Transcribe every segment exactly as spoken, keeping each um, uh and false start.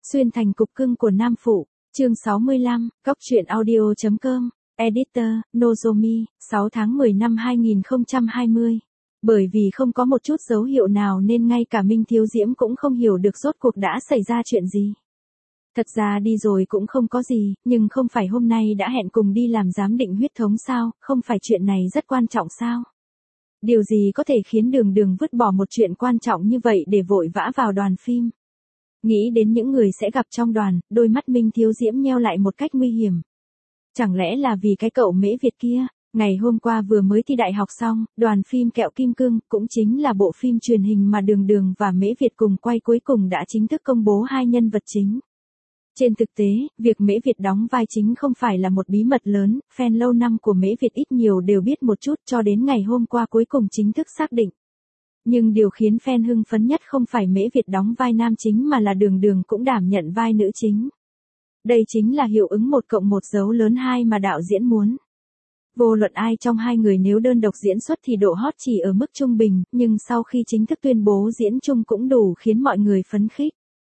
Xuyên thành cục cưng của nam phụ, chương sáu mươi lăm, góc truyện audio chấm com, editor, Nozomi, sáu tháng mười năm hai nghìn không trăm hai mươi. Bởi vì không có một chút dấu hiệu nào nên ngay cả Minh Thiếu Diễm cũng không hiểu được rốt cuộc đã xảy ra chuyện gì. Thật ra đi rồi cũng không có gì, nhưng không phải hôm nay đã hẹn cùng đi làm giám định huyết thống sao, không phải chuyện này rất quan trọng sao? Điều gì có thể khiến Đường Đường vứt bỏ một chuyện quan trọng như vậy để vội vã vào đoàn phim? Nghĩ đến những người sẽ gặp trong đoàn, đôi mắt Minh Thiếu Diễm nheo lại một cách nguy hiểm. Chẳng lẽ là vì cái cậu Mễ Việt kia, ngày hôm qua vừa mới thi đại học xong, đoàn phim Kẹo Kim Cương, cũng chính là bộ phim truyền hình mà Đường Đường và Mễ Việt cùng quay cuối cùng đã chính thức công bố hai nhân vật chính. Trên thực tế, việc Mễ Việt đóng vai chính không phải là một bí mật lớn, fan lâu năm của Mễ Việt ít nhiều đều biết một chút cho đến ngày hôm qua cuối cùng chính thức xác định. Nhưng điều khiến fan hưng phấn nhất không phải Mễ Việt đóng vai nam chính mà là Đường Đường cũng đảm nhận vai nữ chính. Đây chính là hiệu ứng một cộng một dấu lớn hai mà đạo diễn muốn. Vô luận ai trong hai người nếu đơn độc diễn xuất thì độ hot chỉ ở mức trung bình, nhưng sau khi chính thức tuyên bố diễn chung cũng đủ khiến mọi người phấn khích.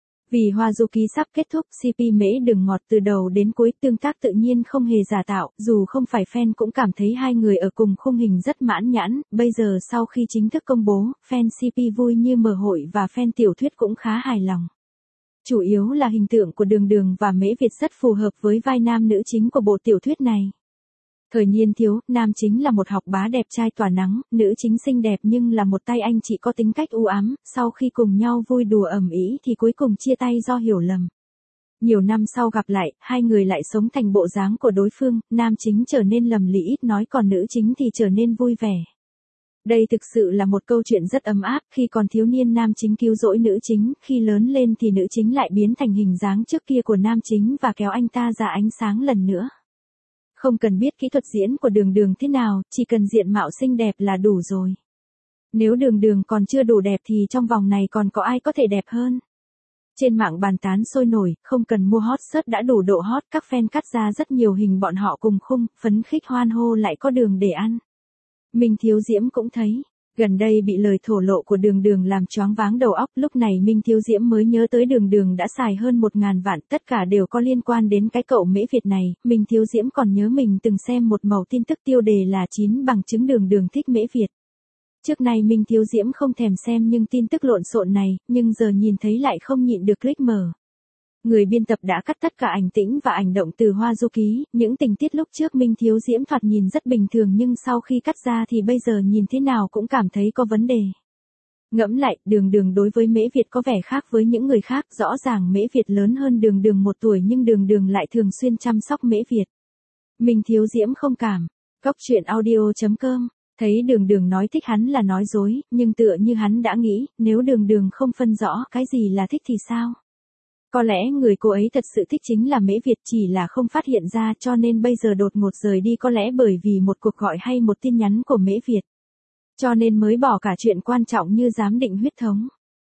Vì Hoa-du-ki sắp kết thúc, xê pê Mễ Đường ngọt từ đầu đến cuối, tương tác tự nhiên không hề giả tạo, dù không phải fan cũng cảm thấy hai người ở cùng khung hình rất mãn nhãn, bây giờ sau khi chính thức công bố, fan xê pê vui như mở hội và fan tiểu thuyết cũng khá hài lòng. Chủ yếu là hình tượng của Đường Đường và Mễ Việt rất phù hợp với vai nam nữ chính của bộ tiểu thuyết này. Thời niên thiếu, nam chính là một học bá đẹp trai tỏa nắng, nữ chính xinh đẹp nhưng là một tay anh chị có tính cách u ám, sau khi cùng nhau vui đùa ầm ĩ thì cuối cùng chia tay do hiểu lầm. Nhiều năm sau gặp lại, hai người lại sống thành bộ dáng của đối phương, nam chính trở nên lầm lĩ ít nói còn nữ chính thì trở nên vui vẻ. Đây thực sự là một câu chuyện rất ấm áp, khi còn thiếu niên nam chính cứu rỗi nữ chính, khi lớn lên thì nữ chính lại biến thành hình dáng trước kia của nam chính và kéo anh ta ra ánh sáng lần nữa. Không cần biết kỹ thuật diễn của Đường Đường thế nào, chỉ cần diện mạo xinh đẹp là đủ rồi. Nếu Đường Đường còn chưa đủ đẹp thì trong vòng này còn có ai có thể đẹp hơn. Trên mạng bàn tán sôi nổi, không cần mua hot search đã đủ độ hot, các fan cắt ra rất nhiều hình bọn họ cùng khung, phấn khích hoan hô lại có đường để ăn. Minh Thiếu Diễm cũng thấy, gần đây bị lời thổ lộ của Đường Đường làm choáng váng đầu óc, lúc này Minh Thiếu Diễm mới nhớ tới Đường Đường đã xài hơn một ngàn vạn, tất cả đều có liên quan đến cái cậu Mễ Việt này. Minh Thiếu Diễm còn nhớ mình từng xem một mẩu tin tức tiêu đề là chín bằng chứng Đường Đường thích Mễ Việt. Trước nay Minh Thiếu Diễm không thèm xem nhưng tin tức lộn xộn này, nhưng giờ nhìn thấy lại không nhịn được click mở. Người biên tập đã cắt tất cả ảnh tĩnh và ảnh động từ Hoa-du-ki, những tình tiết lúc trước Minh Thiếu Diễm thoạt nhìn rất bình thường nhưng sau khi cắt ra thì bây giờ nhìn thế nào cũng cảm thấy có vấn đề. Ngẫm lại, Đường Đường đối với Mễ Việt có vẻ khác với những người khác, rõ ràng Mễ Việt lớn hơn Đường Đường một tuổi nhưng Đường Đường lại thường xuyên chăm sóc Mễ Việt. Minh Thiếu Diễm không cảm. Góc truyện audio chấm com. Thấy Đường Đường nói thích hắn là nói dối, nhưng tựa như hắn đã nghĩ, nếu Đường Đường không phân rõ cái gì là thích thì sao? Có lẽ người cô ấy thật sự thích chính là Mễ Việt, chỉ là không phát hiện ra cho nên bây giờ đột ngột rời đi, có lẽ bởi vì một cuộc gọi hay một tin nhắn của Mễ Việt. Cho nên mới bỏ cả chuyện quan trọng như giám định huyết thống.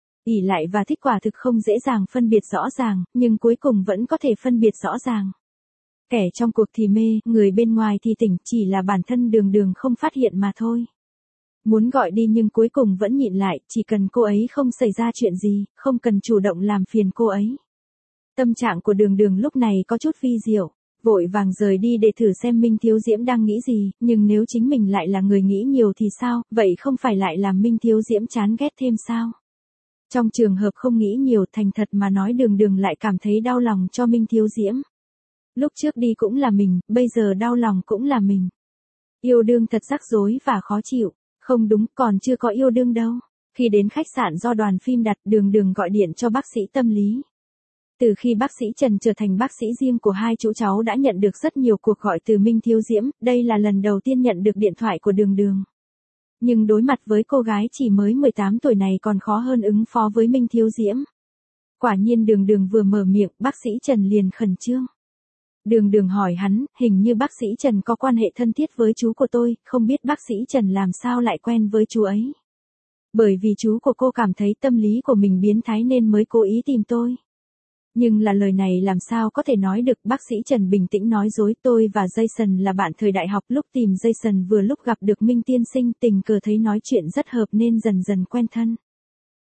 Ỷ lại và thích quả thực không dễ dàng phân biệt rõ ràng, nhưng cuối cùng vẫn có thể phân biệt rõ ràng. Kẻ trong cuộc thì mê, người bên ngoài thì tỉnh, chỉ là bản thân Đường Đường không phát hiện mà thôi. Muốn gọi đi nhưng cuối cùng vẫn nhịn lại, chỉ cần cô ấy không xảy ra chuyện gì, không cần chủ động làm phiền cô ấy. Tâm trạng của Đường Đường lúc này có chút vi diệu, vội vàng rời đi để thử xem Minh Thiếu Diễm đang nghĩ gì, nhưng nếu chính mình lại là người nghĩ nhiều thì sao, vậy không phải lại làm Minh Thiếu Diễm chán ghét thêm sao? Trong trường hợp không nghĩ nhiều, thành thật mà nói, Đường Đường lại cảm thấy đau lòng cho Minh Thiếu Diễm. Lúc trước đi cũng là mình, bây giờ đau lòng cũng là mình. Yêu đương thật rắc rối và khó chịu. Không đúng, còn chưa có yêu đương đâu. Khi đến khách sạn do đoàn phim đặt, Đường Đường gọi điện cho bác sĩ tâm lý. Từ khi bác sĩ Trần trở thành bác sĩ riêng của hai chú cháu đã nhận được rất nhiều cuộc gọi từ Minh Thiếu Diễm, đây là lần đầu tiên nhận được điện thoại của Đường Đường. Nhưng đối mặt với cô gái chỉ mới mười tám tuổi này còn khó hơn ứng phó với Minh Thiếu Diễm. Quả nhiên Đường Đường vừa mở miệng, bác sĩ Trần liền khẩn trương. Đường Đường hỏi hắn, hình như bác sĩ Trần có quan hệ thân thiết với chú của tôi, không biết bác sĩ Trần làm sao lại quen với chú ấy. Bởi vì chú của cô cảm thấy tâm lý của mình biến thái nên mới cố ý tìm tôi. Nhưng là lời này làm sao có thể nói được, bác sĩ Trần bình tĩnh nói dối, tôi và Jason là bạn thời đại học, lúc tìm Jason vừa lúc gặp được Minh tiên sinh, tình cờ thấy nói chuyện rất hợp nên dần dần quen thân.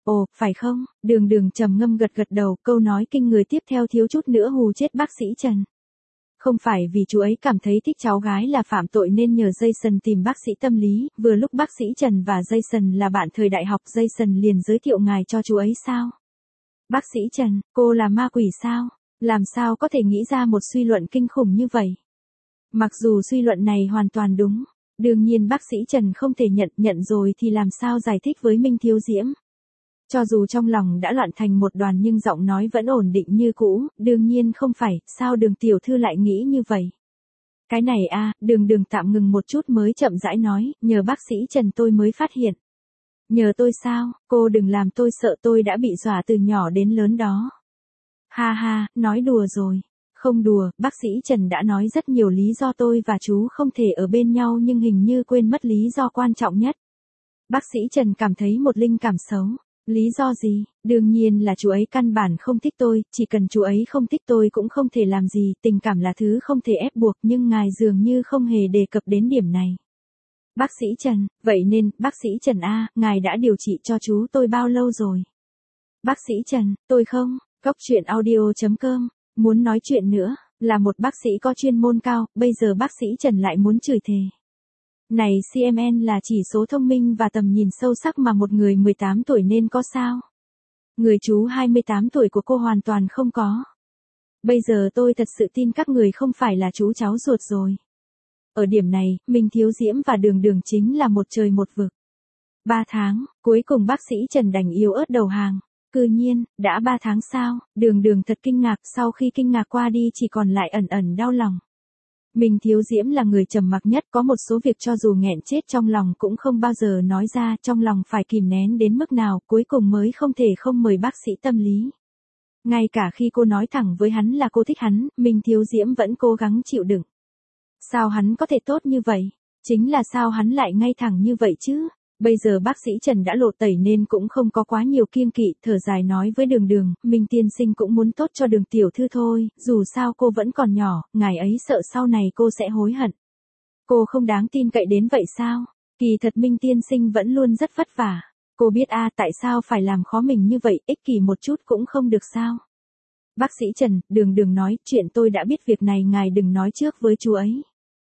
Ồ, phải không? Đường đường trầm ngâm gật gật đầu, câu nói kinh người tiếp theo thiếu chút nữa hù chết bác sĩ Trần. Không phải vì chú ấy cảm thấy thích cháu gái là phạm tội nên nhờ Jason tìm bác sĩ tâm lý, vừa lúc bác sĩ Trần và Jason là bạn thời đại học, Jason liền giới thiệu ngài cho chú ấy sao? Bác sĩ Trần, cô là ma quỷ sao? Làm sao có thể nghĩ ra một suy luận kinh khủng như vậy? Mặc dù suy luận này hoàn toàn đúng, đương nhiên bác sĩ Trần không thể nhận, nhận rồi thì làm sao giải thích với Minh Thiếu Diễm. Cho dù trong lòng đã loạn thành một đoàn nhưng giọng nói vẫn ổn định như cũ, đương nhiên không phải, sao Đường tiểu thư lại nghĩ như vậy? Cái này a, Đường Đường tạm ngừng một chút mới chậm rãi nói, nhờ bác sĩ Trần tôi mới phát hiện. Nhờ tôi sao, cô đừng làm tôi sợ, tôi đã bị dọa từ nhỏ đến lớn đó. Ha ha, nói đùa rồi. Không đùa, bác sĩ Trần đã nói rất nhiều lý do tôi và chú không thể ở bên nhau nhưng hình như quên mất lý do quan trọng nhất. Bác sĩ Trần cảm thấy một linh cảm xấu. Lý do gì? Đương nhiên là chú ấy căn bản không thích tôi, chỉ cần chú ấy không thích tôi cũng không thể làm gì, tình cảm là thứ không thể ép buộc nhưng ngài dường như không hề đề cập đến điểm này. Bác sĩ Trần, vậy nên, bác sĩ Trần A, ngài đã điều trị cho chú tôi bao lâu rồi? Bác sĩ Trần, tôi không, góc truyện audio chấm com, muốn nói chuyện nữa, là một bác sĩ có chuyên môn cao, bây giờ bác sĩ Trần lại muốn chửi thề. Này xê em en là chỉ số thông minh và tầm nhìn sâu sắc mà một người mười tám tuổi nên có sao? Người chú hai mươi tám tuổi của cô hoàn toàn không có. Bây giờ tôi thật sự tin các người không phải là chú cháu ruột rồi. Ở điểm này, Minh Thiếu Diễm và Đường Đường chính là một trời một vực. Ba tháng, cuối cùng bác sĩ Trần đành yếu ớt đầu hàng. Cư nhiên, đã ba tháng sao? Đường Đường thật kinh ngạc, sau khi kinh ngạc qua đi chỉ còn lại ẩn ẩn đau lòng. Minh Thiếu Diễm là người trầm mặc nhất, có một số việc cho dù nghẹn chết trong lòng cũng không bao giờ nói ra, trong lòng phải kìm nén đến mức nào, cuối cùng mới không thể không mời bác sĩ tâm lý. Ngay cả khi cô nói thẳng với hắn là cô thích hắn, Minh Thiếu Diễm vẫn cố gắng chịu đựng. Sao hắn có thể tốt như vậy? Chính là sao hắn lại ngay thẳng như vậy chứ? Bây giờ bác sĩ Trần đã lộ tẩy nên cũng không có quá nhiều kiêng kỵ, thở dài nói với Đường Đường, Minh tiên sinh cũng muốn tốt cho Đường tiểu thư thôi, dù sao cô vẫn còn nhỏ, ngài ấy sợ sau này cô sẽ hối hận. Cô không đáng tin cậy đến vậy sao? Kỳ thật Minh tiên sinh vẫn luôn rất vất vả. Cô biết a, tại sao phải làm khó mình như vậy, ích kỷ một chút cũng không được sao? Bác sĩ Trần, Đường Đường nói, chuyện tôi đã biết, việc này ngài đừng nói trước với chú ấy.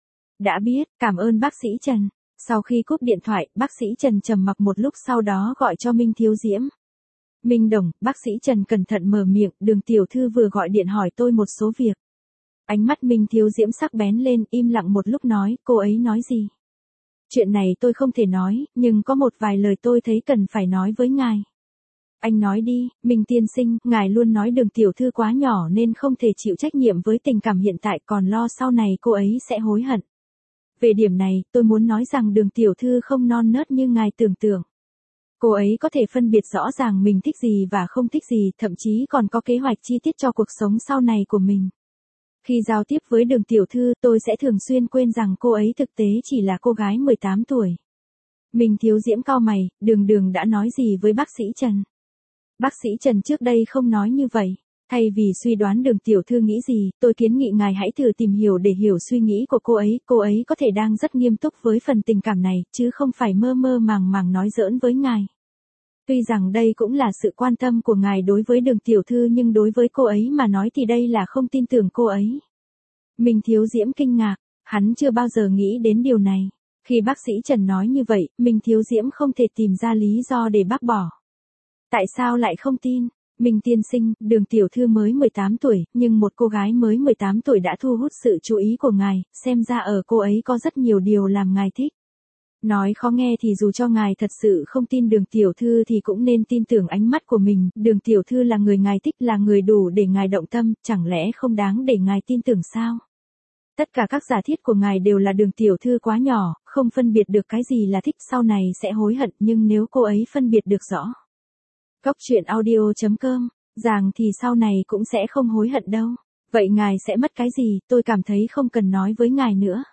Đã biết, cảm ơn bác sĩ Trần. Sau khi cúp điện thoại, bác sĩ Trần trầm mặc một lúc sau đó gọi cho Minh Thiếu Diễm. Minh Đồng, bác sĩ Trần cẩn thận mở miệng, Đường tiểu thư vừa gọi điện hỏi tôi một số việc. Ánh mắt Minh Thiếu Diễm sắc bén lên, im lặng một lúc nói, cô ấy nói gì? Chuyện này tôi không thể nói, nhưng có một vài lời tôi thấy cần phải nói với ngài. Anh nói đi, Minh tiên sinh, ngài luôn nói Đường tiểu thư quá nhỏ nên không thể chịu trách nhiệm với tình cảm hiện tại, còn lo sau này cô ấy sẽ hối hận. Về điểm này, tôi muốn nói rằng Đường tiểu thư không non nớt như ngài tưởng tượng. Cô ấy có thể phân biệt rõ ràng mình thích gì và không thích gì, thậm chí còn có kế hoạch chi tiết cho cuộc sống sau này của mình. Khi giao tiếp với Đường tiểu thư, tôi sẽ thường xuyên quên rằng cô ấy thực tế chỉ là cô gái mười tám tuổi. Minh Thiếu Diễm cau mày, Đường Đường đã nói gì với bác sĩ Trần? Bác sĩ Trần trước đây không nói như vậy. Thay vì suy đoán Đường tiểu thư nghĩ gì, tôi kiến nghị ngài hãy thử tìm hiểu để hiểu suy nghĩ của cô ấy, cô ấy có thể đang rất nghiêm túc với phần tình cảm này, chứ không phải mơ mơ màng màng nói giỡn với ngài. Tuy rằng đây cũng là sự quan tâm của ngài đối với Đường tiểu thư nhưng đối với cô ấy mà nói thì đây là không tin tưởng cô ấy. Minh Thiếu Diễm kinh ngạc, hắn chưa bao giờ nghĩ đến điều này. Khi bác sĩ Trần nói như vậy, Minh Thiếu Diễm không thể tìm ra lý do để bác bỏ. Tại sao lại không tin? Minh tiên sinh, Đường tiểu thư mới mười tám tuổi, nhưng một cô gái mới mười tám tuổi đã thu hút sự chú ý của ngài, xem ra ở cô ấy có rất nhiều điều làm ngài thích. Nói khó nghe thì dù cho ngài thật sự không tin Đường tiểu thư thì cũng nên tin tưởng ánh mắt của mình, Đường tiểu thư là người ngài thích, là người đủ để ngài động tâm, chẳng lẽ không đáng để ngài tin tưởng sao? Tất cả các giả thiết của ngài đều là Đường tiểu thư quá nhỏ, không phân biệt được cái gì là thích, sau này sẽ hối hận, nhưng nếu cô ấy phân biệt được rõ. Góc truyện audio chấm com, rằng thì sau này cũng sẽ không hối hận đâu. Vậy ngài sẽ mất cái gì, tôi cảm thấy không cần nói với ngài nữa.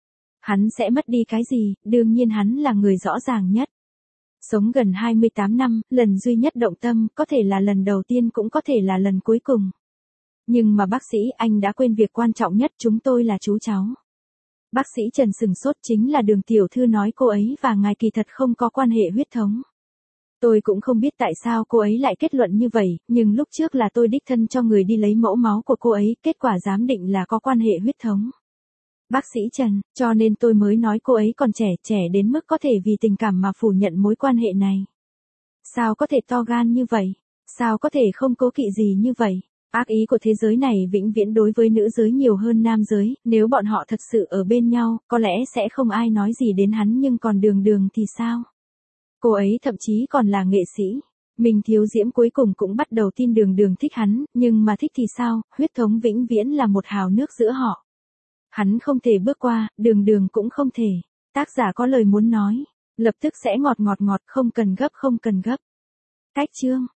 Hắn sẽ mất đi cái gì, đương nhiên hắn là người rõ ràng nhất. Sống gần hai mươi tám năm, lần duy nhất động tâm, có thể là lần đầu tiên cũng có thể là lần cuối cùng. Nhưng mà bác sĩ, anh đã quên việc quan trọng nhất, chúng tôi là chú cháu. Bác sĩ Trần sừng sốt, chính là Đường tiểu thư nói cô ấy và ngài kỳ thật không có quan hệ huyết thống. Tôi cũng không biết tại sao cô ấy lại kết luận như vậy, nhưng lúc trước là tôi đích thân cho người đi lấy mẫu máu của cô ấy, kết quả giám định là có quan hệ huyết thống. Bác sĩ Trần, cho nên tôi mới nói cô ấy còn trẻ, trẻ đến mức có thể vì tình cảm mà phủ nhận mối quan hệ này. Sao có thể to gan như vậy? Sao có thể không cố kỵ gì như vậy? Ác ý của thế giới này vĩnh viễn đối với nữ giới nhiều hơn nam giới, nếu bọn họ thật sự ở bên nhau, có lẽ sẽ không ai nói gì đến hắn, nhưng còn Đường Đường thì sao? Cô ấy thậm chí còn là nghệ sĩ. Mình Thiếu Diễm cuối cùng cũng bắt đầu tin Đường Đường thích hắn, nhưng mà thích thì sao, huyết thống vĩnh viễn là một hào nước giữa họ. Hắn không thể bước qua, Đường Đường cũng không thể. Tác giả có lời muốn nói, lập tức sẽ ngọt ngọt ngọt, không cần gấp không cần gấp. Cách chương